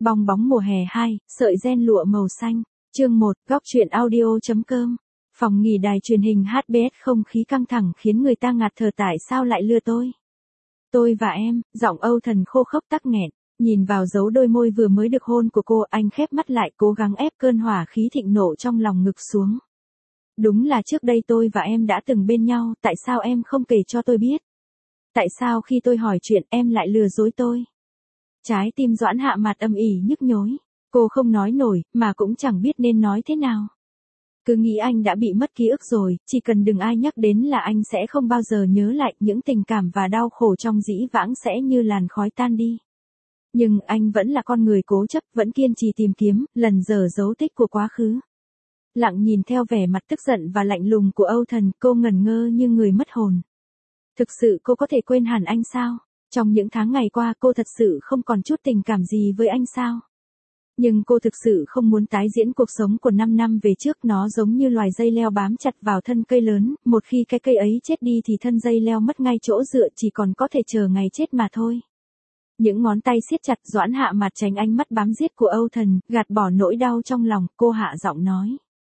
Bong bóng mùa hè 2, sợi ren lụa màu xanh. Chương 1, góc truyện audio.com. Phòng nghỉ đài truyền hình HBS, không khí căng thẳng khiến người ta ngạt thở. Tại sao lại lừa tôi? Tôi và em, giọng Âu Thần khô khốc tắc nghẹn. Nhìn vào dấu đôi môi vừa mới được hôn của cô, anh khép mắt lại cố gắng ép cơn hỏa khí thịnh nộ trong lòng ngực xuống. Đúng là trước đây tôi và em đã từng bên nhau, tại sao em không kể cho tôi biết? Tại sao khi tôi hỏi chuyện em lại lừa dối tôi? Trái tim Doãn Hạ Mạt âm ỉ nhức nhối. Cô không nói nổi, mà cũng chẳng biết nên nói thế nào. Cứ nghĩ anh đã bị mất ký ức rồi, chỉ cần đừng ai nhắc đến là anh sẽ không bao giờ nhớ lại, những tình cảm và đau khổ trong dĩ vãng sẽ như làn khói tan đi. Nhưng anh vẫn là con người cố chấp, vẫn kiên trì tìm kiếm, lần dở dấu tích của quá khứ. Lặng nhìn theo vẻ mặt tức giận và lạnh lùng của Âu Thần, cô ngẩn ngơ như người mất hồn. Thực sự cô có thể quên hẳn anh sao? Trong những tháng ngày qua cô thật sự không còn chút tình cảm gì với anh sao? Nhưng cô thực sự không muốn tái diễn cuộc sống của 5 năm về trước, nó giống như loài dây leo bám chặt vào thân cây lớn, một khi cái cây ấy chết đi thì thân dây leo mất ngay chỗ dựa, chỉ còn có thể chờ ngày chết mà thôi. Những ngón tay siết chặt, Doãn Hạ Mạt tránh ánh mắt bám giết của Âu Thần, gạt bỏ nỗi đau trong lòng, cô hạ giọng nói.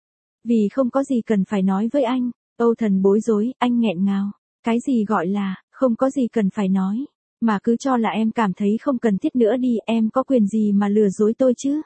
Vì không có gì cần phải nói với anh. Âu Thần bối rối, anh nghẹn ngào. Cái gì gọi là, không có gì cần phải nói? Mà cứ cho là em cảm thấy không cần thiết nữa đi, em có quyền gì mà lừa dối tôi chứ?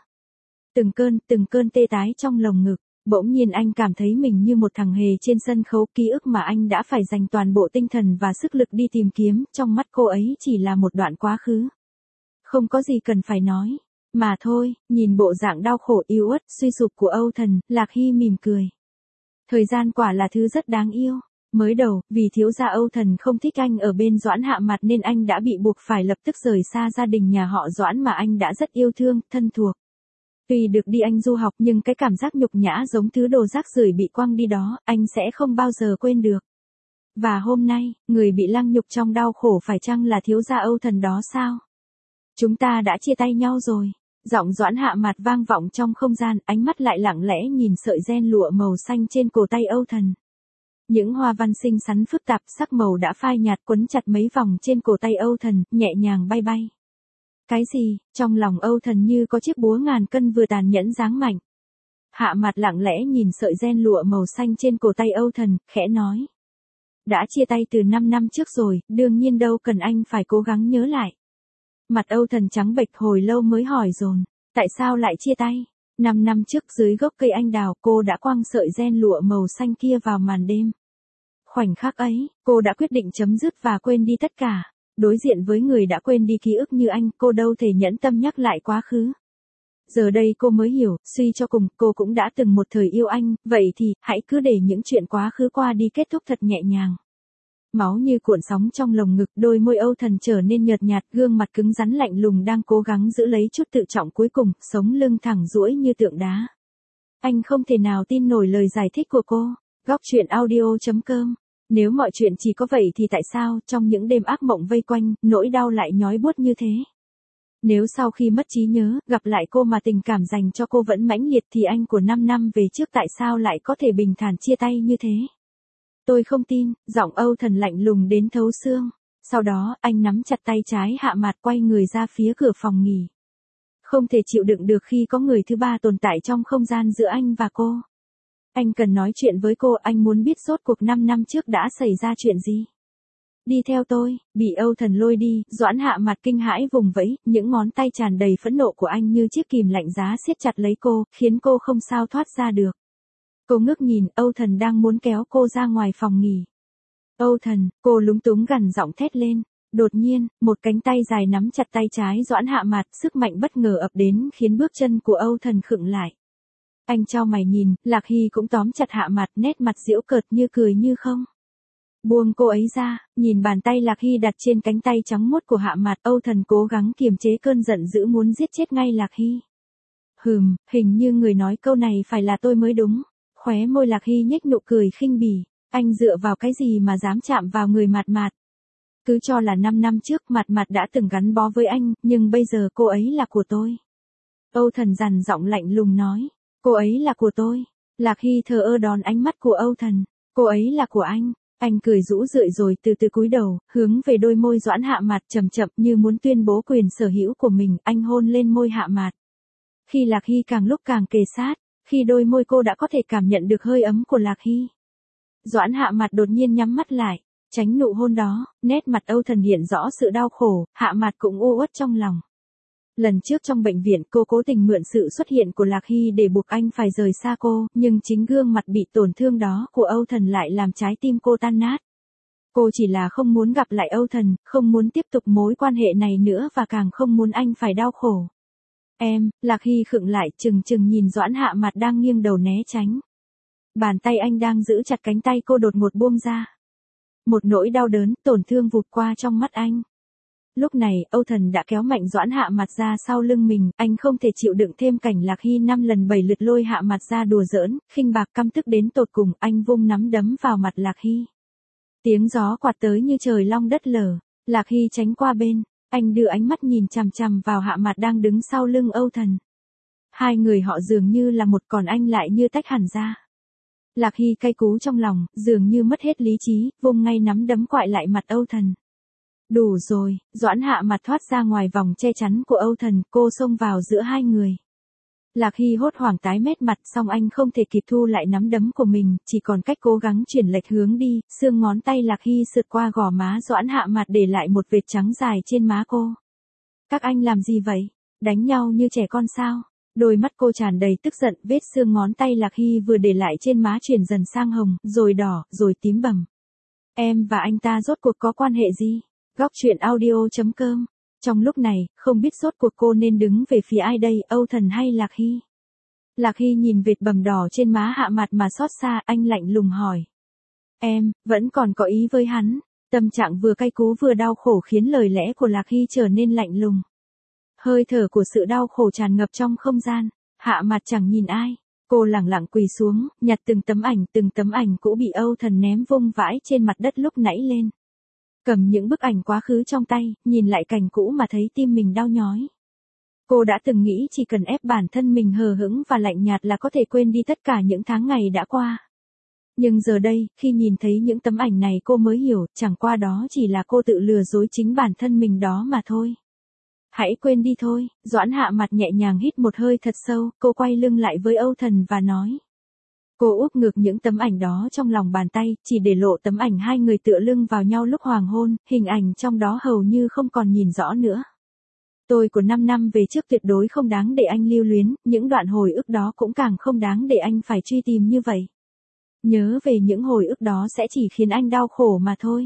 Từng cơn tê tái trong lồng ngực, bỗng nhiên anh cảm thấy mình như một thằng hề trên sân khấu, ký ức mà anh đã phải dành toàn bộ tinh thần và sức lực đi tìm kiếm, trong mắt cô ấy chỉ là một đoạn quá khứ. Không có gì cần phải nói, mà thôi. Nhìn bộ dạng đau khổ yếu ớt, suy sụp của Âu Thần, Lạc Hy mỉm cười. Thời gian quả là thứ rất đáng yêu. Mới đầu, vì thiếu gia Âu Thần không thích anh ở bên Doãn Hạ Mạt nên anh đã bị buộc phải lập tức rời xa gia đình nhà họ Doãn mà anh đã rất yêu thương, thân thuộc. Tuy được đi Anh du học nhưng cái cảm giác nhục nhã giống thứ đồ rác rưởi bị quăng đi đó, anh sẽ không bao giờ quên được. Và hôm nay, người bị lăng nhục trong đau khổ phải chăng là thiếu gia Âu Thần đó sao? Chúng ta đã chia tay nhau rồi. Giọng Doãn Hạ Mạt vang vọng trong không gian, ánh mắt lại lặng lẽ nhìn sợi ren lụa màu xanh trên cổ tay Âu Thần. Những hoa văn xinh xắn phức tạp, sắc màu đã phai nhạt quấn chặt mấy vòng trên cổ tay Âu Thần, nhẹ nhàng bay bay. Cái gì? Trong lòng Âu Thần như có chiếc búa ngàn cân vừa tàn nhẫn giáng mạnh. Hạ Mạt lặng lẽ nhìn sợi ren lụa màu xanh trên cổ tay Âu Thần, khẽ nói. Đã chia tay từ 5 năm trước rồi, đương nhiên đâu cần anh phải cố gắng nhớ lại. Mặt Âu Thần trắng bệch hồi lâu mới hỏi dồn. Tại sao lại chia tay? 5 năm trước dưới gốc cây anh đào, cô đã quăng sợi ren lụa màu xanh kia vào màn đêm. Khoảnh khắc ấy, cô đã quyết định chấm dứt và quên đi tất cả. Đối diện với người đã quên đi ký ức như anh, cô đâu thể nhẫn tâm nhắc lại quá khứ. Giờ đây cô mới hiểu, suy cho cùng, cô cũng đã từng một thời yêu anh, vậy thì, hãy cứ để những chuyện quá khứ qua đi, kết thúc thật nhẹ nhàng. Máu như cuộn sóng trong lồng ngực, đôi môi Âu Thần trở nên nhợt nhạt, gương mặt cứng rắn lạnh lùng đang cố gắng giữ lấy chút tự trọng cuối cùng, sống lưng thẳng duỗi như tượng đá. Anh không thể nào tin nổi lời giải thích của cô. Góc truyện audio.com. Nếu mọi chuyện chỉ có vậy thì tại sao, trong những đêm ác mộng vây quanh, nỗi đau lại nhói buốt như thế? Nếu sau khi mất trí nhớ, gặp lại cô mà tình cảm dành cho cô vẫn mãnh liệt thì anh của 5 năm về trước tại sao lại có thể bình thản chia tay như thế? Tôi không tin, giọng Âu Thần lạnh lùng đến thấu xương. Sau đó, anh nắm chặt tay trái Hạ Mạt quay người ra phía cửa phòng nghỉ. Không thể chịu đựng được khi có người thứ ba tồn tại trong không gian giữa anh và cô. Anh cần nói chuyện với cô, anh muốn biết rốt cuộc 5 năm trước đã xảy ra chuyện gì. Đi theo tôi. Bị Âu Thần lôi đi, Doãn Hạ Mạt kinh hãi vùng vẫy, những ngón tay tràn đầy phẫn nộ của anh như chiếc kìm lạnh giá siết chặt lấy cô, khiến cô không sao thoát ra được. Cô ngước nhìn, Âu Thần đang muốn kéo cô ra ngoài phòng nghỉ. Âu Thần, cô lúng túng gằn giọng thét lên. Đột nhiên, một cánh tay dài nắm chặt tay trái Doãn Hạ Mạt, sức mạnh bất ngờ ập đến khiến bước chân của Âu Thần khựng lại. Anh chau mày nhìn, Lạc Hy cũng tóm chặt Hạ Mạt, nét mặt giễu cợt như cười như không. Buông cô ấy ra, nhìn bàn tay Lạc Hy đặt trên cánh tay trắng muốt của Hạ Mạt, Âu Thần cố gắng kiềm chế cơn giận dữ muốn giết chết ngay Lạc Hy. Hình như người nói câu này phải là tôi mới đúng. Khóe môi Lạc Hy nhếch nụ cười khinh bỉ. Anh dựa vào cái gì mà dám chạm vào người Mạt Mạt? Cứ cho là 5 năm trước Mạt Mạt đã từng gắn bó với anh, nhưng bây giờ cô ấy là của tôi. Âu Thần dằn giọng lạnh lùng nói. Cô ấy là của tôi. Lạc Hy thờ ơ đón ánh mắt của Âu Thần. Cô ấy là của anh. Anh cười rũ rượi rồi từ từ cúi đầu, hướng về đôi môi Doãn Hạ Mạt chậm chậm như muốn tuyên bố quyền sở hữu của mình, anh hôn lên môi Hạ Mạt. Khi Lạc Hy càng lúc càng kề sát, khi đôi môi cô đã có thể cảm nhận được hơi ấm của Lạc Hy. Doãn Hạ Mạt đột nhiên nhắm mắt lại, tránh nụ hôn đó, nét mặt Âu Thần hiện rõ sự đau khổ, Hạ Mạt cũng u uất trong lòng. Lần trước trong bệnh viện cô cố tình mượn sự xuất hiện của Lạc Hy để buộc anh phải rời xa cô, nhưng chính gương mặt bị tổn thương đó của Âu Thần lại làm trái tim cô tan nát. Cô chỉ là không muốn gặp lại Âu Thần, không muốn tiếp tục mối quan hệ này nữa và càng không muốn anh phải đau khổ. Em, Lạc Hy khựng lại chừng chừng nhìn Doãn Hạ Mạt đang nghiêng đầu né tránh. Bàn tay anh đang giữ chặt cánh tay cô đột ngột buông ra. Một nỗi đau đớn, tổn thương vụt qua trong mắt anh. Lúc này, Âu Thần đã kéo mạnh Doãn Hạ Mạt ra sau lưng mình, anh không thể chịu đựng thêm cảnh Lạc Hy 5 lần 7 lượt lôi Hạ Mạt ra đùa giỡn, khinh bạc căm tức đến tột cùng, anh vung nắm đấm vào mặt Lạc Hy. Tiếng gió quạt tới như trời long đất lở, Lạc Hy tránh qua bên, anh đưa ánh mắt nhìn chằm chằm vào Hạ Mạt đang đứng sau lưng Âu Thần. Hai người họ dường như là một, còn anh lại như tách hẳn ra. Lạc Hy cay cú trong lòng, dường như mất hết lý trí, vung ngay nắm đấm quại lại mặt Âu Thần. Đủ rồi, Doãn Hạ Mạt thoát ra ngoài vòng che chắn của Âu Thần, cô xông vào giữa hai người. Lạc Hy hốt hoảng tái mét mặt, song anh không thể kịp thu lại nắm đấm của mình, chỉ còn cách cố gắng chuyển lệch hướng đi, xương ngón tay Lạc Hy sượt qua gò má Doãn Hạ Mạt để lại một vệt trắng dài trên má cô. Các anh làm gì vậy? Đánh nhau như trẻ con sao? Đôi mắt cô tràn đầy tức giận, vết xương ngón tay Lạc Hy vừa để lại trên má chuyển dần sang hồng, rồi đỏ, rồi tím bầm. Em và anh ta rốt cuộc có quan hệ gì? Góc truyện audio.com. Trong lúc này, không biết rốt cuộc cô nên đứng về phía ai đây, Âu Thần hay Lạc Hy? Lạc Hy nhìn vệt bầm đỏ trên má Hạ Mạt mà xót xa, anh lạnh lùng hỏi. Em, vẫn còn có ý với hắn. Tâm trạng vừa cay cú vừa đau khổ khiến lời lẽ của Lạc Hy trở nên lạnh lùng. Hơi thở của sự đau khổ tràn ngập trong không gian. Hạ Mạt chẳng nhìn ai. Cô lẳng lặng quỳ xuống, nhặt từng tấm ảnh cũ bị Âu Thần ném vung vãi trên mặt đất lúc nãy lên. Cầm những bức ảnh quá khứ trong tay, nhìn lại cảnh cũ mà thấy tim mình đau nhói. Cô đã từng nghĩ chỉ cần ép bản thân mình hờ hững và lạnh nhạt là có thể quên đi tất cả những tháng ngày đã qua. Nhưng giờ đây, khi nhìn thấy những tấm ảnh này cô mới hiểu, chẳng qua đó chỉ là cô tự lừa dối chính bản thân mình đó mà thôi. Hãy quên đi thôi, Doãn Hạ Mạt nhẹ nhàng hít một hơi thật sâu, cô quay lưng lại với Âu Thần và nói. Cô úp ngược những tấm ảnh đó trong lòng bàn tay, chỉ để lộ tấm ảnh hai người tựa lưng vào nhau lúc hoàng hôn, hình ảnh trong đó hầu như không còn nhìn rõ nữa. Tôi của 5 năm về trước tuyệt đối không đáng để anh lưu luyến, những đoạn hồi ức đó cũng càng không đáng để anh phải truy tìm như vậy. Nhớ về những hồi ức đó sẽ chỉ khiến anh đau khổ mà thôi.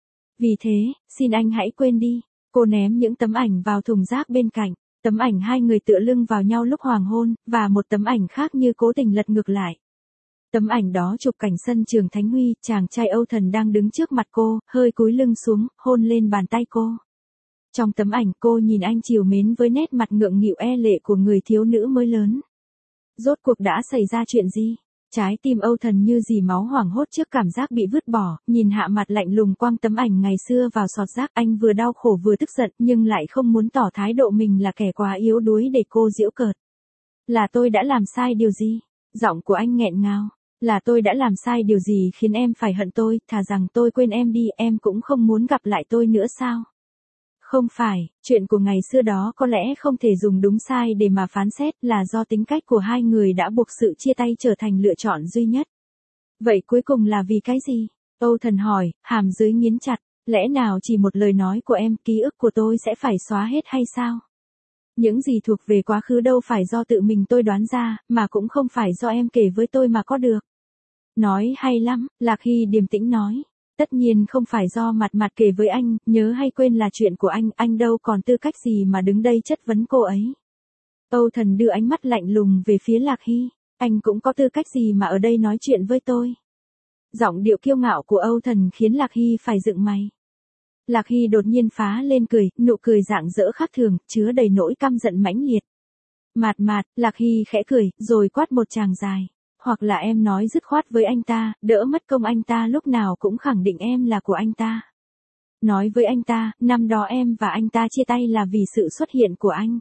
Vì thế, xin anh hãy quên đi. Cô ném những tấm ảnh vào thùng rác bên cạnh, tấm ảnh hai người tựa lưng vào nhau lúc hoàng hôn, và một tấm ảnh khác như cố tình lật ngược lại. Tấm ảnh đó chụp cảnh sân trường Thánh Huy, chàng trai Âu Thần đang đứng trước mặt cô, hơi cúi lưng xuống, hôn lên bàn tay cô. Trong tấm ảnh cô nhìn anh trìu mến với nét mặt ngượng nghịu e lệ của người thiếu nữ mới lớn. Rốt cuộc đã xảy ra chuyện gì? Trái tim Âu Thần như dì máu hoảng hốt trước cảm giác bị vứt bỏ, nhìn Hạ Mạt lạnh lùng quăng tấm ảnh ngày xưa vào sọt rác, anh vừa đau khổ vừa tức giận nhưng lại không muốn tỏ thái độ mình là kẻ quá yếu đuối để cô giễu cợt. Là tôi đã làm sai điều gì? Giọng của anh nghẹn ngào. Là tôi đã làm sai điều gì khiến em phải hận tôi, thà rằng tôi quên em đi, em cũng không muốn gặp lại tôi nữa sao? Không phải, chuyện của ngày xưa đó có lẽ không thể dùng đúng sai để mà phán xét, là do tính cách của hai người đã buộc sự chia tay trở thành lựa chọn duy nhất. Vậy cuối cùng là vì cái gì? Âu Thần hỏi, hàm dưới nghiến chặt, lẽ nào chỉ một lời nói của em, ký ức của tôi sẽ phải xóa hết hay sao? Những gì thuộc về quá khứ đâu phải do tự mình tôi đoán ra, mà cũng không phải do em kể với tôi mà có được. Nói hay lắm, Lạc Hy điềm tĩnh nói. Tất nhiên không phải do Mạt kể với anh, nhớ hay quên là chuyện của anh đâu còn tư cách gì mà đứng đây chất vấn cô ấy. Âu Thần đưa ánh mắt lạnh lùng về phía Lạc Hy, anh cũng có tư cách gì mà ở đây nói chuyện với tôi. Giọng điệu kiêu ngạo của Âu Thần khiến Lạc Hy phải dựng mày. Lạc Hy đột nhiên phá lên cười, nụ cười rạng rỡ khác thường, chứa đầy nỗi căm giận mãnh liệt. Mạt, Lạc Hy khẽ cười, rồi quát một tràng dài. Hoặc là em nói dứt khoát với anh ta, đỡ mất công anh ta lúc nào cũng khẳng định em là của anh ta. Nói với anh ta, năm đó em và anh ta chia tay là vì sự xuất hiện của anh.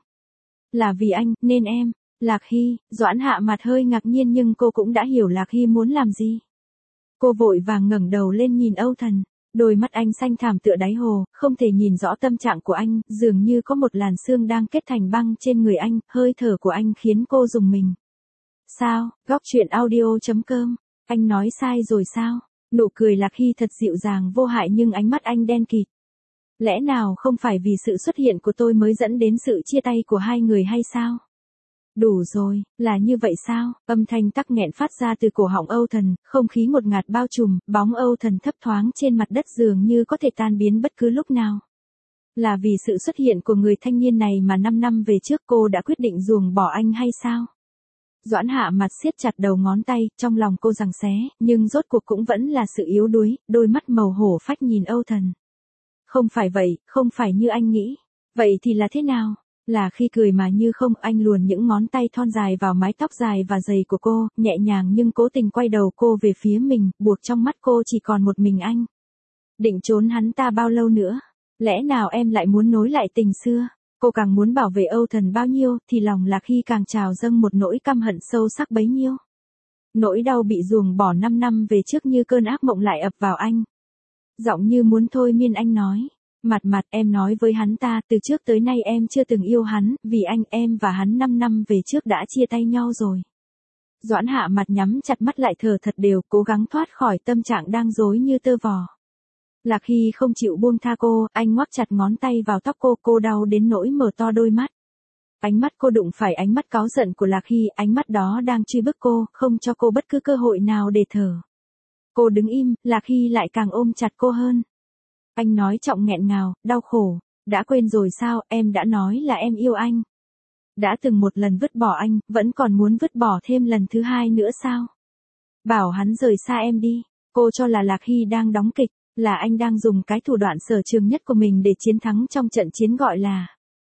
Là vì anh, nên em. Lạc Hy, Doãn Hạ Mạt hơi ngạc nhiên nhưng cô cũng đã hiểu Lạc Hy muốn làm gì. Cô vội vàng ngẩng đầu lên nhìn Âu Thần. Đôi mắt anh xanh thẳm tựa đáy hồ, không thể nhìn rõ tâm trạng của anh, dường như có một làn sương đang kết thành băng trên người anh, hơi thở của anh khiến cô rùng mình. Sao, góc chuyện audio.com, anh nói sai rồi sao? Nụ cười Lạc Hy thật dịu dàng vô hại nhưng ánh mắt anh đen kịt. Lẽ nào không phải vì sự xuất hiện của tôi mới dẫn đến sự chia tay của hai người hay sao? Đủ rồi, là như vậy sao? Âm thanh tắc nghẹn phát ra từ cổ họng Âu Thần, không khí ngột ngạt bao trùm, bóng Âu Thần thấp thoáng trên mặt đất dường như có thể tan biến bất cứ lúc nào. Là vì sự xuất hiện của người thanh niên này mà 5 năm về trước cô đã quyết định ruồng bỏ anh hay sao? Doãn Hạ mặt siết chặt đầu ngón tay, trong lòng cô giằng xé, nhưng rốt cuộc cũng vẫn là sự yếu đuối, đôi mắt màu hổ phách nhìn Âu Thần. Không phải vậy, không phải như anh nghĩ. Vậy thì là thế nào? Là khi cười mà như không, anh luồn những ngón tay thon dài vào mái tóc dài và dày của cô, nhẹ nhàng nhưng cố tình quay đầu cô về phía mình, buộc trong mắt cô chỉ còn một mình anh. Định trốn hắn ta bao lâu nữa? Lẽ nào em lại muốn nối lại tình xưa? Cô càng muốn bảo vệ Âu Thần bao nhiêu, thì lòng Lạc Hy càng trào dâng một nỗi căm hận sâu sắc bấy nhiêu. Nỗi đau bị ruồng bỏ 5 năm về trước như cơn ác mộng lại ập vào anh. Giọng như muốn thôi miên anh nói. Mặt em nói với hắn ta, từ trước tới nay em chưa từng yêu hắn, vì anh em và hắn 5 năm về trước đã chia tay nhau rồi. Doãn Hạ mặt nhắm chặt mắt lại thở thật đều, cố gắng thoát khỏi tâm trạng đang rối như tơ vò. Lạc Hy không chịu buông tha cô, anh ngoắc chặt ngón tay vào tóc cô đau đến nỗi mở to đôi mắt. Ánh mắt cô đụng phải ánh mắt cáu giận của Lạc Hy, ánh mắt đó đang truy bức cô, không cho cô bất cứ cơ hội nào để thở. Cô đứng im, Lạc Hy lại càng ôm chặt cô hơn. Anh nói trọng nghẹn ngào, đau khổ, đã quên rồi sao, em đã nói là em yêu anh. Đã từng một lần vứt bỏ anh, vẫn còn muốn vứt bỏ thêm lần thứ hai nữa sao? Bảo hắn rời xa em đi, cô cho là Lạc Hy đang đóng kịch, là anh đang dùng cái thủ đoạn sở trường nhất của mình để chiến thắng trong trận chiến gọi là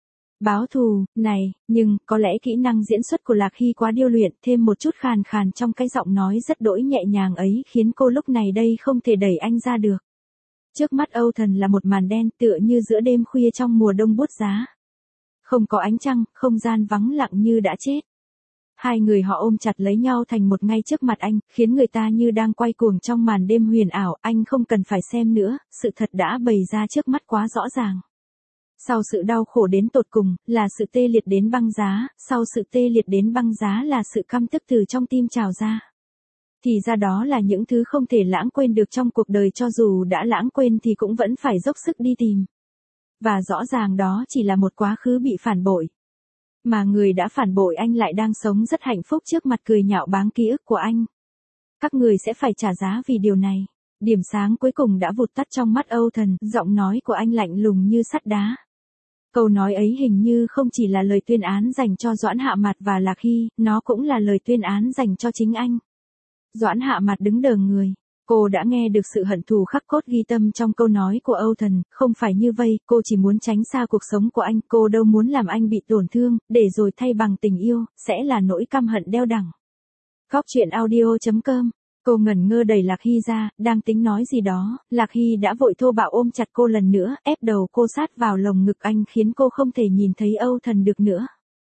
báo thù, này, nhưng, có lẽ kỹ năng diễn xuất của Lạc Hy quá điêu luyện, thêm một chút khàn khàn trong cái giọng nói rất đỗi nhẹ nhàng ấy khiến cô lúc này đây không thể đẩy anh ra được. Trước mắt Âu Thần là một màn đen tựa như giữa đêm khuya trong mùa đông buốt giá. Không có ánh trăng, không gian vắng lặng như đã chết. Hai người họ ôm chặt lấy nhau thành một ngay trước mặt anh, khiến người ta như đang quay cuồng trong màn đêm huyền ảo, anh không cần phải xem nữa, sự thật đã bày ra trước mắt quá rõ ràng. Sau sự đau khổ đến tột cùng, là sự tê liệt đến băng giá, sau sự tê liệt đến băng giá là sự căm tức từ trong tim trào ra. Thì ra đó là những thứ không thể lãng quên được trong cuộc đời, cho dù đã lãng quên thì cũng vẫn phải dốc sức đi tìm. Và rõ ràng đó chỉ là một quá khứ bị phản bội. Mà người đã phản bội anh lại đang sống rất hạnh phúc trước mặt cười nhạo báng ký ức của anh. Các người sẽ phải trả giá vì điều này. Điểm sáng cuối cùng đã vụt tắt trong mắt Âu Thần, giọng nói của anh lạnh lùng như sắt đá. Câu nói ấy hình như không chỉ là lời tuyên án dành cho Doãn Hạ Mạt và Lạc Hy, nó cũng là lời tuyên án dành cho chính anh. Doãn Hạ Mạt đứng đờ người. Cô đã nghe được sự hận thù khắc cốt ghi tâm trong câu nói của Âu Thần, không phải như vây, cô chỉ muốn tránh xa cuộc sống của anh, cô đâu muốn làm anh bị tổn thương, để rồi thay bằng tình yêu, sẽ là nỗi căm hận đeo đẳng. Góc chuyện audio.com, cô ngẩn ngơ đẩy Lạc Hy ra, đang tính nói gì đó, Lạc Hy đã vội thô bạo ôm chặt cô lần nữa, ép đầu cô sát vào lồng ngực anh khiến cô không thể nhìn thấy Âu Thần được nữa.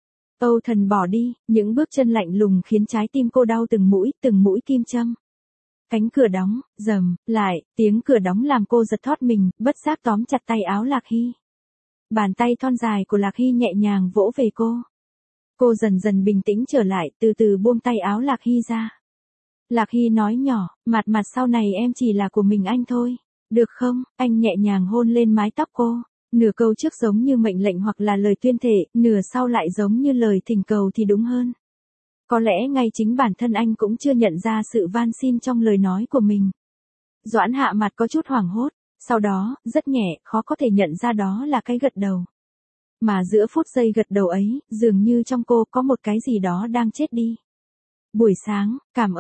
Âu Thần bỏ đi, những bước chân lạnh lùng khiến trái tim cô đau từng mũi kim châm. Cánh cửa đóng, rầm, lại, tiếng cửa đóng làm cô giật thót mình, bất giác tóm chặt tay áo Lạc Hy. Bàn tay thon dài của Lạc Hy nhẹ nhàng vỗ về cô. Cô dần dần bình tĩnh trở lại, từ từ buông tay áo Lạc Hy ra. Lạc Hy nói nhỏ, mặt sau này em chỉ là của mình anh thôi. Được không? Anh nhẹ nhàng hôn lên mái tóc cô. Nửa câu trước giống như mệnh lệnh hoặc là lời tuyên thệ, nửa sau lại giống như lời thỉnh cầu thì đúng hơn. Có lẽ ngay chính bản thân anh cũng chưa nhận ra sự van xin trong lời nói của mình. Doãn Hạ Mặt có chút hoảng hốt, sau đó, rất nhẹ, khó có thể nhận ra đó là cái gật đầu. Mà giữa phút giây gật đầu ấy, dường như trong cô có một cái gì đó đang chết đi. Buổi sáng,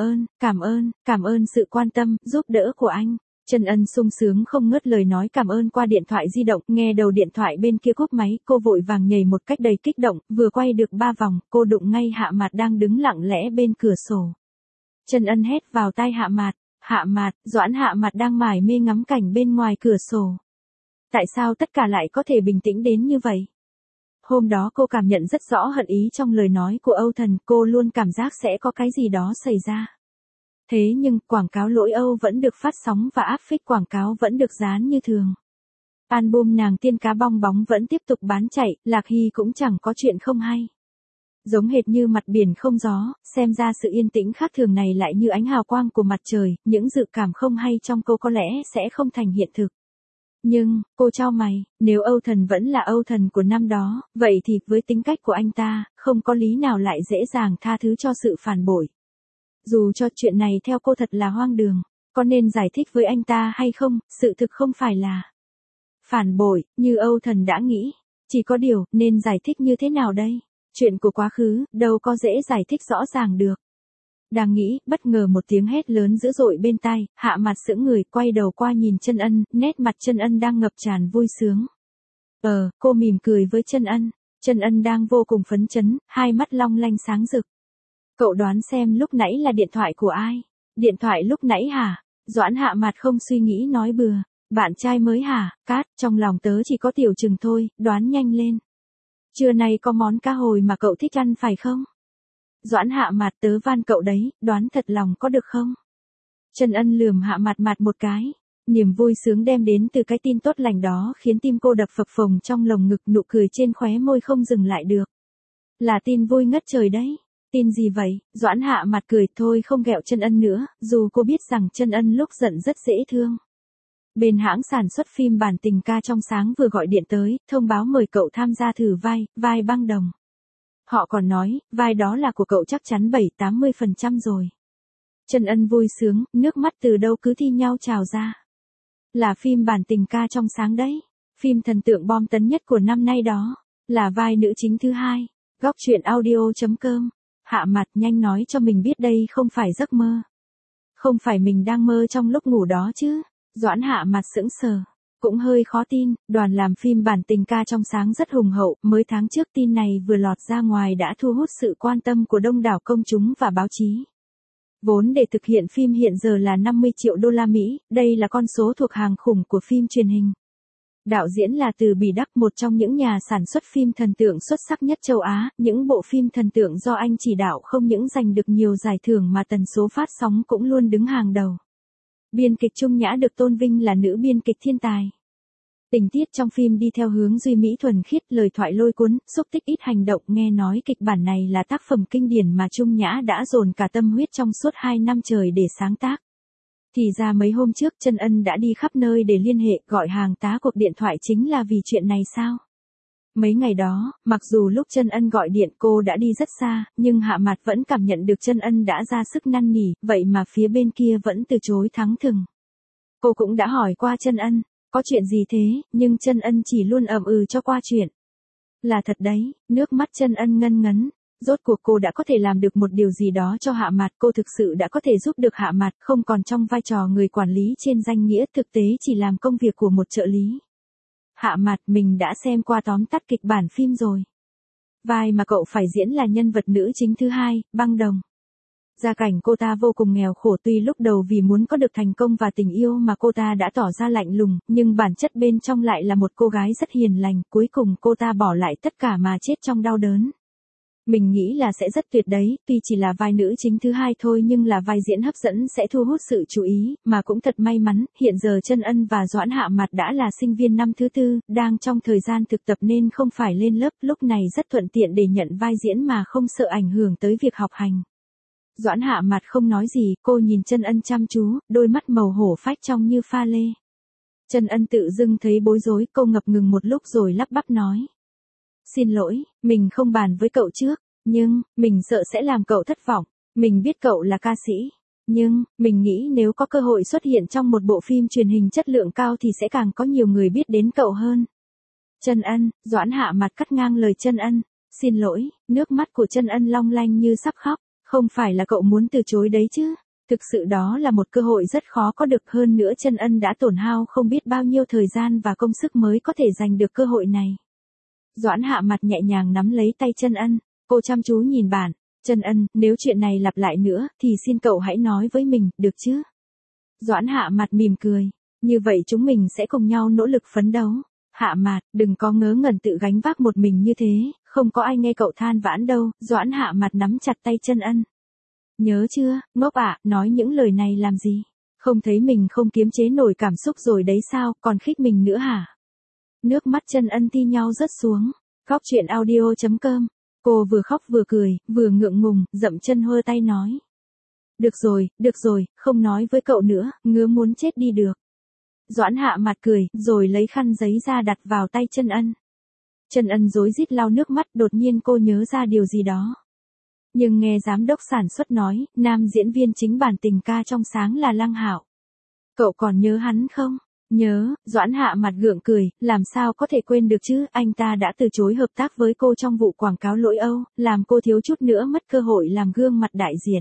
cảm ơn sự quan tâm, giúp đỡ của anh. Trần Ân sung sướng không ngớt lời nói cảm ơn qua điện thoại di động, nghe đầu điện thoại bên kia cúp máy, cô vội vàng nhảy một cách đầy kích động, vừa quay được 3 vòng, cô đụng ngay Hạ Mạt đang đứng lặng lẽ bên cửa sổ. Trần Ân hét vào tai Hạ Mạt, Doãn Hạ Mạt đang mải mê ngắm cảnh bên ngoài cửa sổ. Tại sao tất cả lại có thể bình tĩnh đến như vậy? Hôm đó cô cảm nhận rất rõ hận ý trong lời nói của Âu Thần, cô luôn cảm giác sẽ có cái gì đó xảy ra. Thế nhưng, quảng cáo Lỗi Âu vẫn được phát sóng và áp phích quảng cáo vẫn được dán như thường. Album Nàng Tiên Cá Bong Bóng vẫn tiếp tục bán chạy, Lạc Hy cũng chẳng có chuyện không hay. Giống hệt như mặt biển không gió, xem ra sự yên tĩnh khác thường này lại như ánh hào quang của mặt trời, những dự cảm không hay trong cô có lẽ sẽ không thành hiện thực. Nhưng, cô chau mày, nếu Âu Thần vẫn là Âu Thần của năm đó, vậy thì với tính cách của anh ta, không có lý nào lại dễ dàng tha thứ cho sự phản bội. Dù cho chuyện này theo cô thật là hoang đường, có nên giải thích với anh ta hay không, sự thực không phải là phản bội, như Âu Thần đã nghĩ. Chỉ có điều, nên giải thích như thế nào đây? Chuyện của quá khứ, đâu có dễ giải thích rõ ràng được. Đang nghĩ, bất ngờ một tiếng hét lớn dữ dội bên tai, Hạ Mặt sững người, quay đầu qua nhìn Chân Ân, nét mặt Chân Ân đang ngập tràn vui sướng. Cô mỉm cười với Chân Ân. Chân Ân đang vô cùng phấn chấn, hai mắt long lanh sáng rực. Cậu đoán xem lúc nãy là điện thoại của ai? Điện thoại lúc nãy hả? Doãn Hạ Mặt không suy nghĩ nói bừa. Bạn trai mới hả? Cát, trong lòng tớ chỉ có tiểu chừng thôi, đoán nhanh lên. Trưa nay có món cá hồi mà cậu thích ăn phải không? Doãn Hạ Mặt, tớ van cậu đấy, đoán thật lòng có được không? Chân Ân lườm Hạ Mặt một cái. Niềm vui sướng đem đến từ cái tin tốt lành đó khiến tim cô đập phập phồng trong lồng ngực, nụ cười trên khóe môi không dừng lại được. Là tin vui ngất trời đấy. Tin gì vậy? Doãn Hạ Mặt cười, thôi không ghẹo Chân Ân nữa, dù cô biết rằng Chân Ân lúc giận rất dễ thương. Bên hãng sản xuất phim Bản Tình Ca Trong Sáng vừa gọi điện tới, thông báo mời cậu tham gia thử vai Băng Đồng. Họ còn nói, vai đó là của cậu chắc chắn 70-80% rồi. Chân Ân vui sướng, nước mắt từ đâu cứ thi nhau trào ra. Là phim Bản Tình Ca Trong Sáng đấy. Phim thần tượng bom tấn nhất của năm nay đó. Là vai nữ chính thứ 2. Góc truyện audio.com. Hạ Mặt nhanh nói cho mình biết đây không phải giấc mơ. Không phải mình đang mơ trong lúc ngủ đó chứ. Doãn Hạ Mặt sững sờ. Cũng hơi khó tin, đoàn làm phim Bản Tình Ca Trong Sáng rất hùng hậu, mới tháng trước tin này vừa lọt ra ngoài đã thu hút sự quan tâm của đông đảo công chúng và báo chí. Vốn để thực hiện phim hiện giờ là 50 triệu đô la Mỹ, đây là con số thuộc hàng khủng của phim truyền hình. Đạo diễn là Từ Bỉ Đắc, một trong những nhà sản xuất phim thần tượng xuất sắc nhất châu Á, những bộ phim thần tượng do anh chỉ đạo không những giành được nhiều giải thưởng mà tần số phát sóng cũng luôn đứng hàng đầu. Biên kịch Trung Nhã được tôn vinh là nữ biên kịch thiên tài. Tình tiết trong phim đi theo hướng duy mỹ thuần khiết, lời thoại lôi cuốn, xúc tích ít hành động, nghe nói kịch bản này là tác phẩm kinh điển mà Trung Nhã đã dồn cả tâm huyết trong suốt 2 năm trời để sáng tác. Thì ra mấy hôm trước Chân Ân đã đi khắp nơi để liên hệ, gọi hàng tá cuộc điện thoại chính là vì chuyện này sao? Mấy ngày đó, mặc dù lúc Chân Ân gọi điện cô đã đi rất xa, nhưng Hạ Mặt vẫn cảm nhận được Chân Ân đã ra sức năn nỉ, vậy mà phía bên kia vẫn từ chối thẳng thừng. Cô cũng đã hỏi qua Chân Ân, có chuyện gì thế, nhưng Chân Ân chỉ luôn ậm ừ cho qua chuyện. Là thật đấy, nước mắt Chân Ân ngân ngấn. Rốt cuộc cô đã có thể làm được một điều gì đó cho Hạ Mặt, cô thực sự đã có thể giúp được Hạ Mặt, không còn trong vai trò người quản lý trên danh nghĩa, thực tế chỉ làm công việc của một trợ lý. Hạ Mặt, mình đã xem qua tóm tắt kịch bản phim rồi. Vai mà cậu phải diễn là nhân vật nữ chính thứ 2, Băng Đồng. Gia cảnh cô ta vô cùng nghèo khổ, tuy lúc đầu vì muốn có được thành công và tình yêu mà cô ta đã tỏ ra lạnh lùng, nhưng bản chất bên trong lại là một cô gái rất hiền lành, cuối cùng cô ta bỏ lại tất cả mà chết trong đau đớn. Mình nghĩ là sẽ rất tuyệt đấy, tuy chỉ là vai nữ chính thứ 2 thôi nhưng là vai diễn hấp dẫn sẽ thu hút sự chú ý, mà cũng thật may mắn, hiện giờ Chân Ân và Doãn Hạ Mặt đã là sinh viên năm thứ 4, đang trong thời gian thực tập nên không phải lên lớp, lúc này rất thuận tiện để nhận vai diễn mà không sợ ảnh hưởng tới việc học hành. Doãn Hạ Mặt không nói gì, cô nhìn Chân Ân chăm chú, đôi mắt màu hổ phách trong như pha lê. Chân Ân tự dưng thấy bối rối, cô ngập ngừng một lúc rồi lắp bắp nói. Xin lỗi, mình không bàn với cậu trước, nhưng, mình sợ sẽ làm cậu thất vọng. Mình biết cậu là ca sĩ, nhưng, mình nghĩ nếu có cơ hội xuất hiện trong một bộ phim truyền hình chất lượng cao thì sẽ càng có nhiều người biết đến cậu hơn. Chân Ân, Doãn Hạ Mặt cắt ngang lời Chân Ân. Xin lỗi, nước mắt của Chân Ân long lanh như sắp khóc. Không phải là cậu muốn từ chối đấy chứ. Thực sự đó là một cơ hội rất khó có được, hơn nữa Chân Ân đã tổn hao không biết bao nhiêu thời gian và công sức mới có thể giành được cơ hội này. Doãn Hạ Mặt nhẹ nhàng nắm lấy tay Chân Ân, cô chăm chú nhìn bạn. Chân Ân, nếu chuyện này lặp lại nữa, thì xin cậu hãy nói với mình, được chứ? Doãn Hạ Mặt mỉm cười, như vậy chúng mình sẽ cùng nhau nỗ lực phấn đấu. Hạ Mặt, đừng có ngớ ngẩn tự gánh vác một mình như thế, không có ai nghe cậu than vãn đâu. Doãn Hạ Mặt nắm chặt tay Chân Ân. Nhớ chưa, ngốc ạ, nói những lời này làm gì? Không thấy mình không kiềm chế nổi cảm xúc rồi đấy sao, còn khích mình nữa hả? Nước mắt Trần Ân thi nhau rớt xuống. Góc chuyện audio.com. Cô vừa khóc vừa cười, vừa ngượng ngùng, dậm chân hơ tay nói. Được rồi, không nói với cậu nữa, ngứa muốn chết đi được. Doãn Hạ mặt cười, rồi lấy khăn giấy ra đặt vào tay Trần Ân. Trần Ân rối rít lau nước mắt, đột nhiên cô nhớ ra điều gì đó. Nhưng nghe giám đốc sản xuất nói, nam diễn viên chính bản tình ca trong sáng là Lăng Hạo. Cậu còn nhớ hắn không? Nhớ, Doãn Hạ mặt gượng cười, làm sao có thể quên được chứ, anh ta đã từ chối hợp tác với cô trong vụ quảng cáo lỗi Âu, làm cô thiếu chút nữa mất cơ hội làm gương mặt đại diện.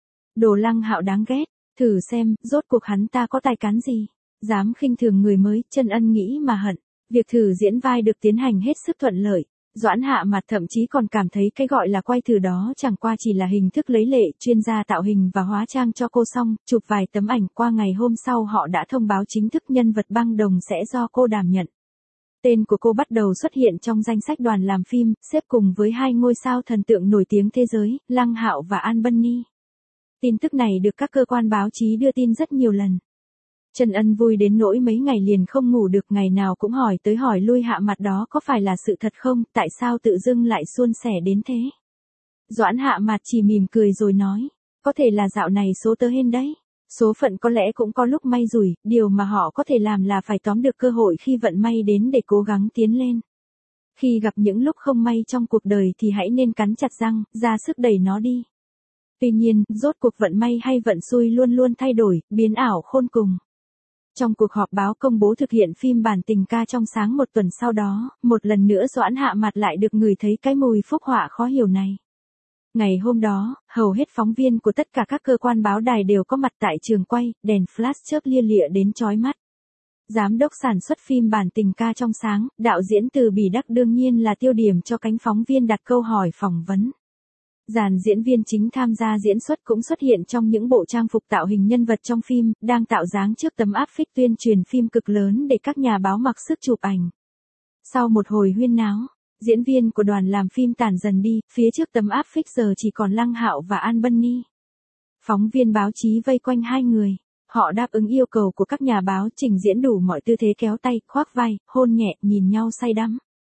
Đồ Lăng Hạo đáng ghét, thử xem, rốt cuộc hắn ta có tài cán gì. Dám khinh thường người mới, Trần Ân nghĩ mà hận. Việc thử diễn vai được tiến hành hết sức thuận lợi. Doãn Hạ mặt thậm chí còn cảm thấy cái gọi là quay thử đó chẳng qua chỉ là hình thức lấy lệ, chuyên gia tạo hình và hóa trang cho cô xong, chụp vài tấm ảnh qua ngày hôm sau họ đã thông báo chính thức nhân vật băng đồng sẽ do cô đảm nhận. Tên của cô bắt đầu xuất hiện trong danh sách đoàn làm phim, xếp cùng với hai ngôi sao thần tượng nổi tiếng thế giới, Lăng Hạo và An Bunny. Tin tức này được các cơ quan báo chí đưa tin rất nhiều lần. Trần Ân vui đến nỗi mấy ngày liền không ngủ được, ngày nào cũng hỏi tới hỏi lui Hạ mặt đó có phải là sự thật không, tại sao tự dưng lại suôn sẻ đến thế. Doãn Hạ mặt chỉ mỉm cười rồi nói, có thể là dạo này số tớ hên đấy. Số phận có lẽ cũng có lúc may rủi, điều mà họ có thể làm là phải tóm được cơ hội khi vận may đến để cố gắng tiến lên. Khi gặp những lúc không may trong cuộc đời thì hãy nên cắn chặt răng, ra sức đẩy nó đi. Tuy nhiên, rốt cuộc vận may hay vận xui luôn luôn thay đổi, biến ảo khôn cùng. Trong cuộc họp báo công bố thực hiện phim bản tình ca trong sáng một tuần sau đó, một lần nữa Doãn Hạ mặt lại được ngửi thấy cái mùi phúc họa khó hiểu này. Ngày hôm đó, hầu hết phóng viên của tất cả các cơ quan báo đài đều có mặt tại trường quay, đèn flash chớp lia lịa đến chói mắt. Giám đốc sản xuất phim bản tình ca trong sáng, đạo diễn Từ Bỉ Đắc đương nhiên là tiêu điểm cho cánh phóng viên đặt câu hỏi phỏng vấn. Dàn diễn viên chính tham gia diễn xuất cũng xuất hiện trong những bộ trang phục tạo hình nhân vật trong phim, đang tạo dáng trước tấm áp phích tuyên truyền phim cực lớn để các nhà báo mặc sức chụp ảnh. Sau một hồi huyên náo, diễn viên của đoàn làm phim tản dần đi, phía trước tấm áp phích giờ chỉ còn Lăng Hạo và An Bunny. Phóng viên báo chí vây quanh hai người, họ đáp ứng yêu cầu của các nhà báo, trình diễn đủ mọi tư thế, kéo tay, khoác vai, hôn nhẹ, nhìn nhau say đắm.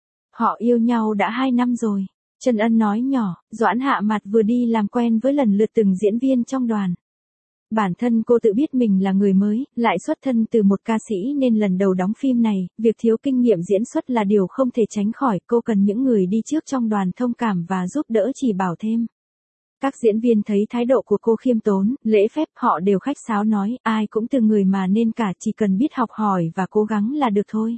Họ yêu nhau đã 2 năm rồi. Trần Ân nói nhỏ, Doãn Hạ mặt vừa đi làm quen với lần lượt từng diễn viên trong đoàn. Bản thân cô tự biết mình là người mới, lại xuất thân từ một ca sĩ nên lần đầu đóng phim này, việc thiếu kinh nghiệm diễn xuất là điều không thể tránh khỏi, cô cần những người đi trước trong đoàn thông cảm và giúp đỡ chỉ bảo thêm. Các diễn viên thấy thái độ của cô khiêm tốn, lễ phép, họ đều khách sáo nói, ai cũng từ người mà nên cả, chỉ cần biết học hỏi và cố gắng là được thôi.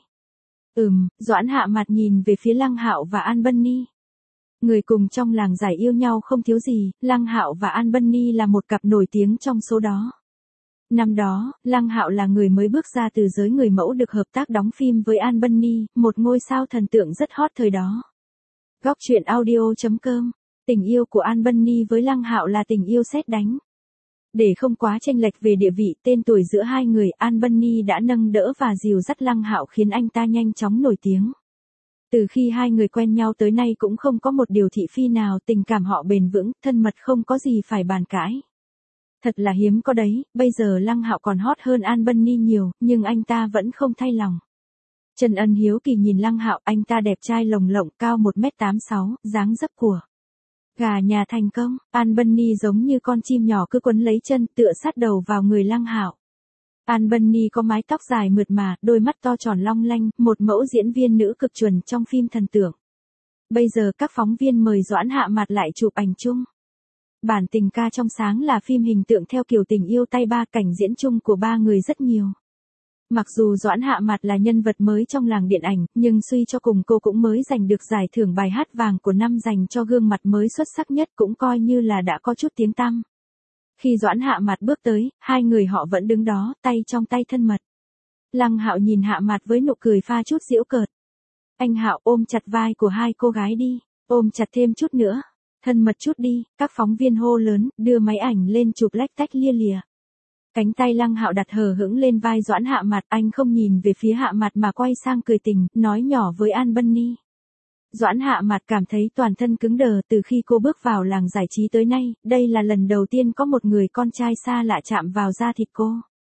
Doãn Hạ mặt nhìn về phía Lăng Hạo và An Bunny. Người cùng trong làng giải yêu nhau không thiếu gì, Lăng Hạo và An Bunny là một cặp nổi tiếng trong số đó. Năm đó, Lăng Hạo là người mới bước ra từ giới người mẫu được hợp tác đóng phim với An Bunny, một ngôi sao thần tượng rất hot thời đó. Góc chuyện audio.com. Tình yêu của An Bunny với Lăng Hạo là tình yêu sét đánh. Để không quá chênh lệch về địa vị, tên tuổi giữa hai người, An Bunny đã nâng đỡ và dìu dắt Lăng Hạo khiến anh ta nhanh chóng nổi tiếng. Từ khi hai người quen nhau tới nay cũng không có một điều thị phi nào, tình cảm họ bền vững, thân mật không có gì phải bàn cãi. Thật là hiếm có đấy, bây giờ Lăng Hạo còn hot hơn An Bunny nhiều, nhưng anh ta vẫn không thay lòng. Trần Ân hiếu kỳ nhìn Lăng Hạo, anh ta đẹp trai lồng lộng, cao 1m86, dáng dấp của gà nhà thành công. An Bunny giống như con chim nhỏ cứ quấn lấy chân, tựa sát đầu vào người Lăng Hạo. An Bunny có mái tóc dài mượt mà, đôi mắt to tròn long lanh, một mẫu diễn viên nữ cực chuẩn trong phim thần tượng. Bây giờ các phóng viên mời Doãn Hạ mặt lại chụp ảnh chung. Bản tình ca trong sáng là phim hình tượng theo kiểu tình yêu tay ba, cảnh diễn chung của ba người rất nhiều. Mặc dù Doãn Hạ mặt là nhân vật mới trong làng điện ảnh, nhưng suy cho cùng cô cũng mới giành được giải thưởng bài hát vàng của năm dành cho gương mặt mới xuất sắc nhất, cũng coi như là đã có chút tiếng tăm. Khi Doãn Hạ mặt bước tới, hai người họ vẫn đứng đó, tay trong tay thân mật. Lăng Hạo nhìn Hạ mặt với nụ cười pha chút giễu cợt. Anh Hạo, ôm chặt vai của hai cô gái đi, ôm chặt thêm chút nữa, thân mật chút đi, các phóng viên hô lớn, đưa máy ảnh lên chụp lách tách lia lịa. Cánh tay Lăng Hạo đặt hờ hững lên vai Doãn Hạ mặt, anh không nhìn về phía Hạ mặt mà quay sang cười tình, nói nhỏ với An Bunny. Doãn Hạ Mạt cảm thấy toàn thân cứng đờ từ khi cô bước vào làng giải trí tới nay, đây là lần đầu tiên có một người con trai xa lạ chạm vào da thịt cô.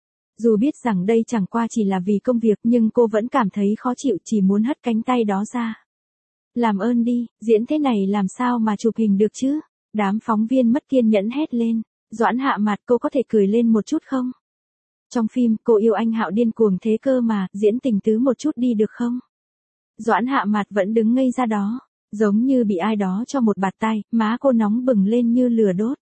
Dù biết rằng đây chẳng qua chỉ là vì công việc nhưng cô vẫn cảm thấy khó chịu chỉ muốn hất cánh tay đó ra. Làm ơn đi, diễn thế này làm sao mà chụp hình được chứ? Đám phóng viên mất kiên nhẫn hét lên. Doãn Hạ Mạt cô có thể cười lên một chút không? Trong phim cô yêu anh Hạo điên cuồng thế cơ mà, diễn tình tứ một chút đi được không? Doãn Hạ Mạt vẫn đứng ngây ra đó, giống như bị ai đó cho một bạt tay, má cô nóng bừng lên như lửa đốt.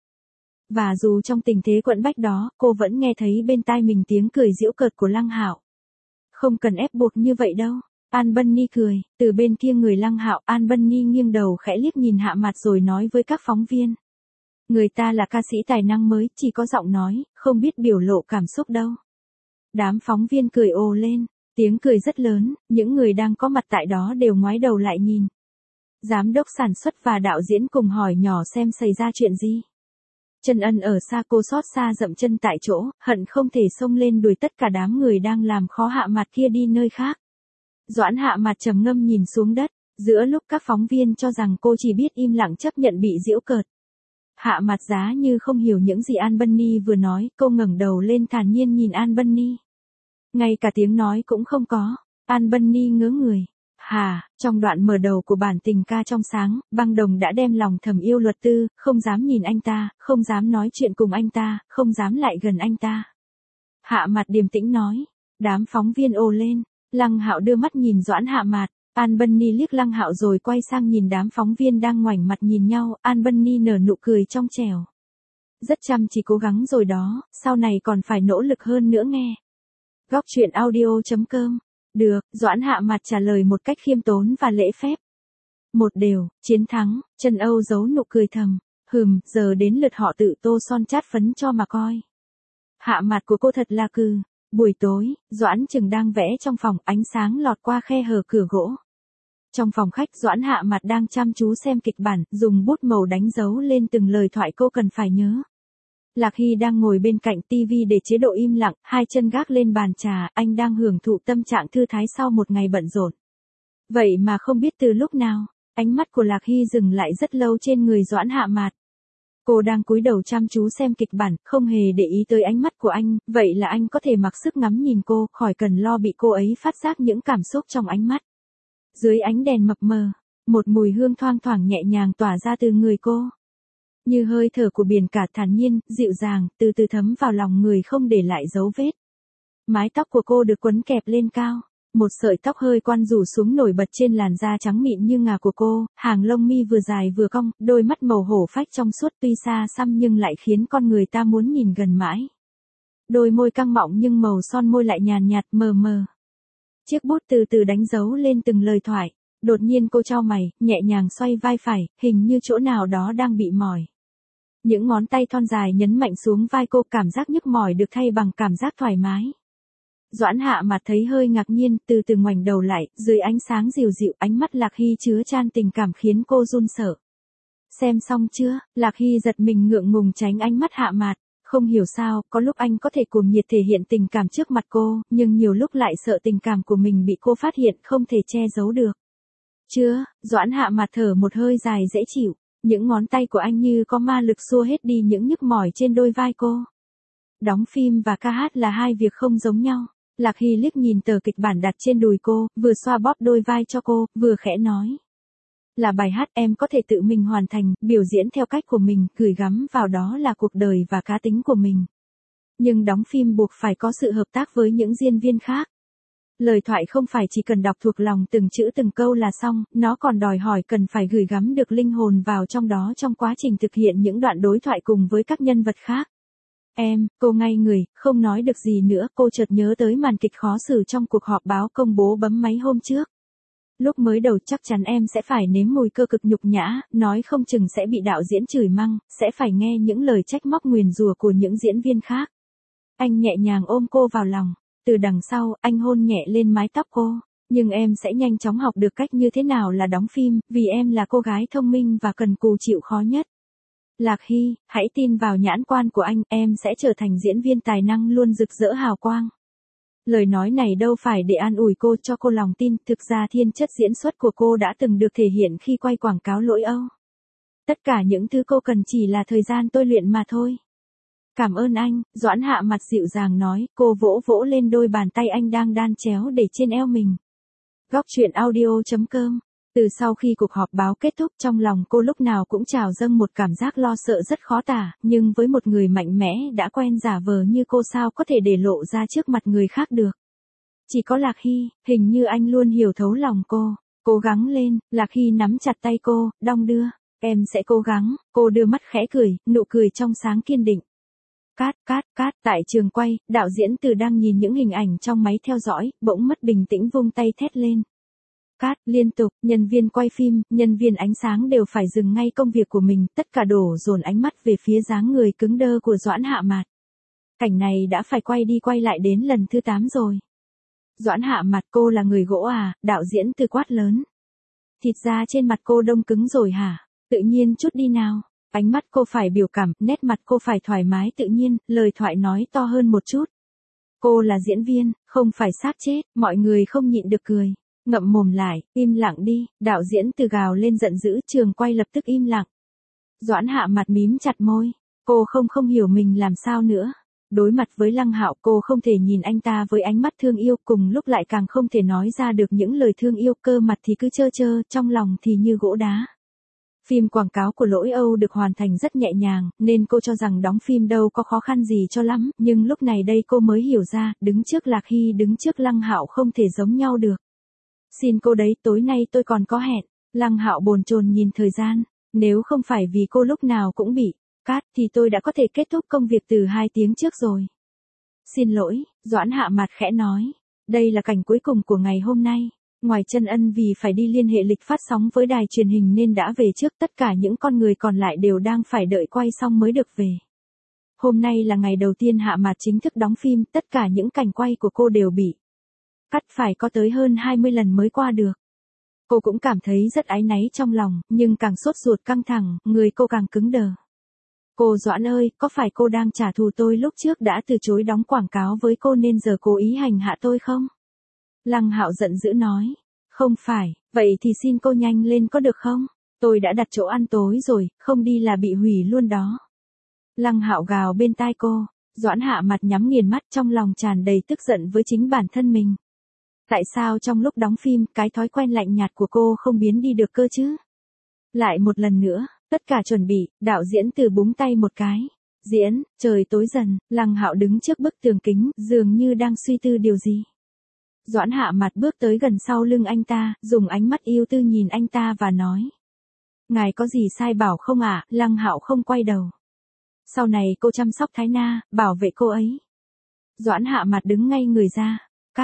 Và dù trong tình thế quẫn bách đó, cô vẫn nghe thấy bên tai mình tiếng cười giễu cợt của Lăng Hạo. Không cần ép buộc như vậy đâu. An Bunny cười, từ bên kia người Lăng Hạo, An Bunny nghiêng đầu khẽ liếc nhìn Hạ Mạt rồi nói với các phóng viên. Người ta là ca sĩ tài năng mới, chỉ có giọng nói, không biết biểu lộ cảm xúc đâu. Đám phóng viên cười ồ lên, tiếng cười rất lớn, những người đang có mặt tại đó đều ngoái đầu lại nhìn. Giám đốc sản xuất và đạo diễn cùng hỏi nhỏ xem xảy ra chuyện gì. Trần Ân ở xa cô xót xa dậm chân tại chỗ, hận không thể xông lên đuổi tất cả đám người đang làm khó Hạ Mạt kia đi nơi khác. Doãn Hạ Mạt trầm ngâm nhìn xuống đất, giữa lúc các phóng viên cho rằng cô chỉ biết im lặng chấp nhận bị giễu cợt. Hạ Mạt giá như không hiểu những gì An Bunny vừa nói, cô ngẩng đầu lên thản nhiên nhìn An Bunny. Ngay cả tiếng nói cũng không có, An Bunny ngớ người. Trong đoạn mở đầu của bản tình ca trong sáng, Băng Đồng đã đem lòng thầm yêu Luật Tư, không dám nhìn anh ta, không dám nói chuyện cùng anh ta, không dám lại gần anh ta. Hạ Mạt điềm tĩnh nói, đám phóng viên ồ lên, Lăng Hạo đưa mắt nhìn Doãn Hạ Mạt, An Bunny liếc Lăng Hạo rồi quay sang nhìn đám phóng viên đang ngoảnh mặt nhìn nhau, An Bunny nở nụ cười trong trẻo. Rất chăm chỉ cố gắng rồi đó, sau này còn phải nỗ lực hơn nữa nghe. Góc truyện audio.com. Được, Doãn Hạ Mạt trả lời một cách khiêm tốn và lễ phép. Một đều, chiến thắng, Trần Âu giấu nụ cười thầm, giờ đến lượt họ tự tô son chát phấn cho mà coi. Hạ Mạt của cô thật là cừ. Buổi tối, Doãn Trừng đang vẽ trong phòng, ánh sáng lọt qua khe hở cửa gỗ. Trong phòng khách Doãn Hạ Mạt đang chăm chú xem kịch bản, dùng bút màu đánh dấu lên từng lời thoại cô cần phải nhớ. Lạc Hy đang ngồi bên cạnh tivi để chế độ im lặng, hai chân gác lên bàn trà, anh đang hưởng thụ tâm trạng thư thái sau một ngày bận rộn. Vậy mà không biết từ lúc nào, ánh mắt của Lạc Hy dừng lại rất lâu trên người Doãn Hạ Mạt. Cô đang cúi đầu chăm chú xem kịch bản, không hề để ý tới ánh mắt của anh, vậy là anh có thể mặc sức ngắm nhìn cô, khỏi cần lo bị cô ấy phát giác những cảm xúc trong ánh mắt. Dưới ánh đèn mập mờ, một mùi hương thoang thoảng nhẹ nhàng tỏa ra từ người cô. Như hơi thở của biển cả thản nhiên, dịu dàng, từ từ thấm vào lòng người không để lại dấu vết. Mái tóc của cô được quấn kẹp lên cao. Một sợi tóc hơi quăn rủ xuống nổi bật trên làn da trắng mịn như ngà của cô, hàng lông mi vừa dài vừa cong, đôi mắt màu hổ phách trong suốt tuy xa xăm nhưng lại khiến con người ta muốn nhìn gần mãi. Đôi môi căng mọng nhưng màu son môi lại nhàn nhạt mờ mờ. Chiếc bút từ từ đánh dấu lên từng lời thoại. Đột nhiên cô chau mày, nhẹ nhàng xoay vai phải, hình như chỗ nào đó đang bị mỏi. Những ngón tay thon dài nhấn mạnh xuống vai cô, cảm giác nhức mỏi được thay bằng cảm giác thoải mái. Doãn Hạ Mạt thấy hơi ngạc nhiên, từ từ ngoảnh đầu lại, dưới ánh sáng dịu dịu, ánh mắt Lạc Hy chứa chan tình cảm khiến cô run sợ. Xem xong chưa? Lạc Hy giật mình ngượng ngùng tránh ánh mắt Hạ Mạt. Không hiểu sao, có lúc anh có thể cuồng nhiệt thể hiện tình cảm trước mặt cô, nhưng nhiều lúc lại sợ tình cảm của mình bị cô phát hiện, không thể che giấu được. Chưa, Doãn Hạ Mạt thở một hơi dài dễ chịu, những ngón tay của anh như có ma lực xua hết đi những nhức mỏi trên đôi vai cô. Đóng phim và ca hát là hai việc không giống nhau. Lạc Hy liếc nhìn tờ kịch bản đặt trên đùi cô, vừa xoa bóp đôi vai cho cô, vừa khẽ nói. Là bài hát em có thể tự mình hoàn thành, biểu diễn theo cách của mình, gửi gắm vào đó là cuộc đời và cá tính của mình. Nhưng đóng phim buộc phải có sự hợp tác với những diễn viên khác. Lời thoại không phải chỉ cần đọc thuộc lòng từng chữ từng câu là xong, nó còn đòi hỏi cần phải gửi gắm được linh hồn vào trong đó trong quá trình thực hiện những đoạn đối thoại cùng với các nhân vật khác. Cô ngay người, không nói được gì nữa, cô chợt nhớ tới màn kịch khó xử trong cuộc họp báo công bố bấm máy hôm trước. Lúc mới đầu chắc chắn em sẽ phải nếm mùi cơ cực nhục nhã, nói không chừng sẽ bị đạo diễn chửi măng, sẽ phải nghe những lời trách móc nguyền rủa của những diễn viên khác. Anh nhẹ nhàng ôm cô vào lòng, từ đằng sau, anh hôn nhẹ lên mái tóc cô. Nhưng em sẽ nhanh chóng học được cách như thế nào là đóng phim, vì em là cô gái thông minh và cần cù chịu khó nhất. Lạc Hy, hãy tin vào nhãn quan của anh, em sẽ trở thành diễn viên tài năng luôn rực rỡ hào quang. Lời nói này đâu phải để an ủi cô cho cô lòng tin, thực ra thiên chất diễn xuất của cô đã từng được thể hiện khi quay quảng cáo Lỗi Âu. Tất cả những thứ cô cần chỉ là thời gian tôi luyện mà thôi. Cảm ơn anh, Doãn Hạ mặt dịu dàng nói, cô vỗ vỗ lên đôi bàn tay anh đang đan chéo để trên eo mình. Góc truyện audio.com. Từ sau khi cuộc họp báo kết thúc, trong lòng cô lúc nào cũng trào dâng một cảm giác lo sợ rất khó tả, nhưng với một người mạnh mẽ đã quen giả vờ như cô sao có thể để lộ ra trước mặt người khác được. Chỉ có Lạc Hy, hình như anh luôn hiểu thấu lòng cô. Cố gắng lên, Lạc Hy nắm chặt tay cô, đong đưa. Em sẽ cố gắng, cô đưa mắt khẽ cười, nụ cười trong sáng kiên định. Cát, tại trường quay, đạo diễn Từ đang nhìn những hình ảnh trong máy theo dõi, bỗng mất bình tĩnh vung tay thét lên. Cát, liên tục, nhân viên quay phim, nhân viên ánh sáng đều phải dừng ngay công việc của mình, tất cả đổ dồn ánh mắt về phía dáng người cứng đơ của Doãn Hạ Mạt. Cảnh này đã phải quay đi quay lại đến lần thứ 8 rồi. Doãn Hạ Mạt, cô là người gỗ à, đạo diễn Từ quát lớn. Thịt da trên mặt cô đông cứng rồi hả? Tự nhiên chút đi nào. Ánh mắt cô phải biểu cảm, nét mặt cô phải thoải mái tự nhiên, lời thoại nói to hơn một chút. Cô là diễn viên, không phải xác chết, mọi người không nhịn được cười. Ngậm mồm lại, im lặng đi, đạo diễn Từ gào lên giận dữ, trường quay lập tức im lặng. Doãn Hạ mặt mím chặt môi, cô không hiểu mình làm sao nữa. Đối mặt với Lăng Hạo, cô không thể nhìn anh ta với ánh mắt thương yêu, cùng lúc lại càng không thể nói ra được những lời thương yêu, cơ mặt thì cứ trơ, trong lòng thì như gỗ đá. Phim quảng cáo của Lỗi Âu được hoàn thành rất nhẹ nhàng, nên cô cho rằng đóng phim đâu có khó khăn gì cho lắm, nhưng lúc này đây cô mới hiểu ra, đứng trước Lạc Hy đứng trước Lăng Hạo không thể giống nhau được. Xin cô đấy, tối nay tôi còn có hẹn. Lăng Hạo bồn chồn nhìn thời gian, nếu không phải vì cô lúc nào cũng bị cát thì tôi đã có thể kết thúc công việc từ 2 tiếng trước rồi. Xin lỗi, Doãn Hạ mặt khẽ nói, đây là cảnh cuối cùng của ngày hôm nay. Ngoài Chân Ân vì phải đi liên hệ lịch phát sóng với đài truyền hình nên đã về trước, tất cả những con người còn lại đều đang phải đợi quay xong mới được về. Hôm nay là ngày đầu tiên Hạ Mạt chính thức đóng phim, tất cả những cảnh quay của cô đều bị cắt phải có tới hơn 20 lần mới qua được. Cô cũng cảm thấy rất áy náy trong lòng, nhưng càng sốt ruột căng thẳng, người cô càng cứng đờ. Cô Doãn ơi, có phải cô đang trả thù tôi lúc trước đã từ chối đóng quảng cáo với cô nên giờ cố ý hành hạ tôi không? Lăng Hạo giận dữ nói. Không phải, vậy thì xin cô nhanh lên có được không? Tôi đã đặt chỗ ăn tối rồi, không đi là bị hủy luôn đó. Lăng Hạo gào bên tai cô. Doãn Hạ mặt nhắm nghiền mắt, trong lòng tràn đầy tức giận với chính bản thân mình. Tại sao trong lúc đóng phim, cái thói quen lạnh nhạt của cô không biến đi được cơ chứ? Lại một lần nữa, tất cả chuẩn bị, đạo diễn Từ búng tay một cái. Diễn, trời tối dần, Lăng Hạo đứng trước bức tường kính, dường như đang suy tư điều gì. Doãn Hạ mặt bước tới gần sau lưng anh ta, dùng ánh mắt yêu tư nhìn anh ta và nói. Ngài có gì sai bảo không ạ? Lăng Hạo không quay đầu. Sau này cô chăm sóc Thái Na, bảo vệ cô ấy. Doãn Hạ mặt đứng ngay người ra.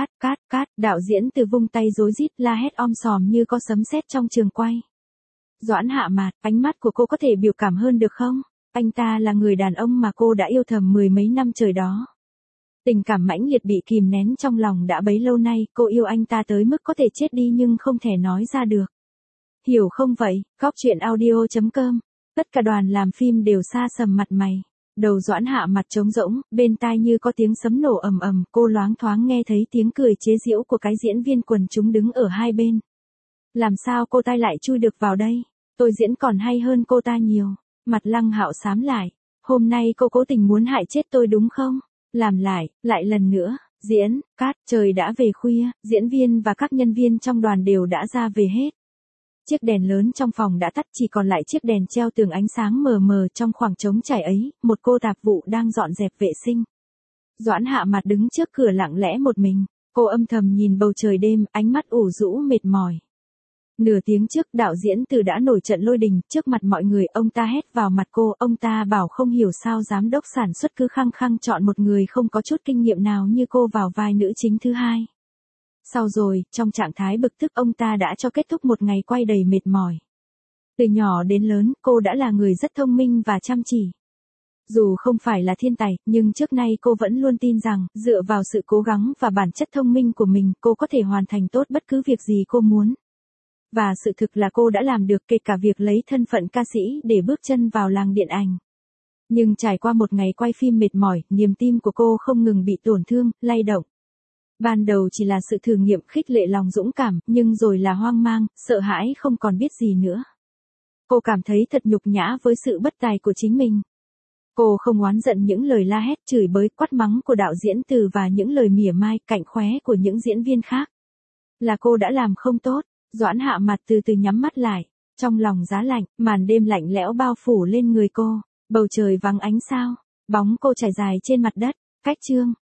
Cát, đạo diễn Từ vung tay rối rít la hét om sòm như có sấm sét trong trường quay. Doãn Hạ mặt, ánh mắt của cô có thể biểu cảm hơn được không? Anh ta là người đàn ông mà cô đã yêu thầm 10 mấy năm trời đó. Tình cảm mãnh liệt bị kìm nén trong lòng đã bấy lâu nay, cô yêu anh ta tới mức có thể chết đi nhưng không thể nói ra được. Hiểu không vậy? Góc truyện audio.com. Tất cả đoàn làm phim đều xa sầm mặt mày. Đầu Doãn Hạ mặt trống rỗng, bên tai như có tiếng sấm nổ ầm ầm, cô loáng thoáng nghe thấy tiếng cười chế giễu của cái diễn viên quần chúng đứng ở hai bên. Làm sao cô ta lại chui được vào đây? Tôi diễn còn hay hơn cô ta nhiều. Mặt Lăng Hạo xám lại. Hôm nay cô cố tình muốn hại chết tôi đúng không? Làm lại lần nữa. Diễn, cát, trời đã về khuya, diễn viên và các nhân viên trong đoàn đều đã ra về hết. Chiếc đèn lớn trong phòng đã tắt, chỉ còn lại chiếc đèn treo tường ánh sáng mờ mờ trong khoảng trống trải ấy, một cô tạp vụ đang dọn dẹp vệ sinh. Doãn Hạ mặt đứng trước cửa lặng lẽ một mình, cô âm thầm nhìn bầu trời đêm, ánh mắt ủ rũ mệt mỏi. Nửa tiếng trước, đạo diễn Từ đã nổi trận lôi đình, trước mặt mọi người ông ta hét vào mặt cô, ông ta bảo không hiểu sao giám đốc sản xuất cứ khăng khăng chọn một người không có chút kinh nghiệm nào như cô vào vai nữ chính thứ hai. Sau rồi, trong trạng thái bực tức ông ta đã cho kết thúc một ngày quay đầy mệt mỏi. Từ nhỏ đến lớn, cô đã là người rất thông minh và chăm chỉ. Dù không phải là thiên tài, nhưng trước nay cô vẫn luôn tin rằng, dựa vào sự cố gắng và bản chất thông minh của mình, cô có thể hoàn thành tốt bất cứ việc gì cô muốn. Và sự thực là cô đã làm được, kể cả việc lấy thân phận ca sĩ để bước chân vào làng điện ảnh. Nhưng trải qua một ngày quay phim mệt mỏi, niềm tin của cô không ngừng bị tổn thương, lay động. Ban đầu chỉ là sự thử nghiệm khích lệ lòng dũng cảm, nhưng rồi là hoang mang, sợ hãi không còn biết gì nữa. Cô cảm thấy thật nhục nhã với sự bất tài của chính mình. Cô không oán giận những lời la hét chửi bới quát mắng của đạo diễn Từ và những lời mỉa mai cạnh khóe của những diễn viên khác. Là cô đã làm không tốt. Doãn hạ mặt từ từ nhắm mắt lại. Trong lòng giá lạnh, màn đêm lạnh lẽo bao phủ lên người cô. Bầu trời vắng ánh sao. Bóng cô trải dài trên mặt đất. Cách chương.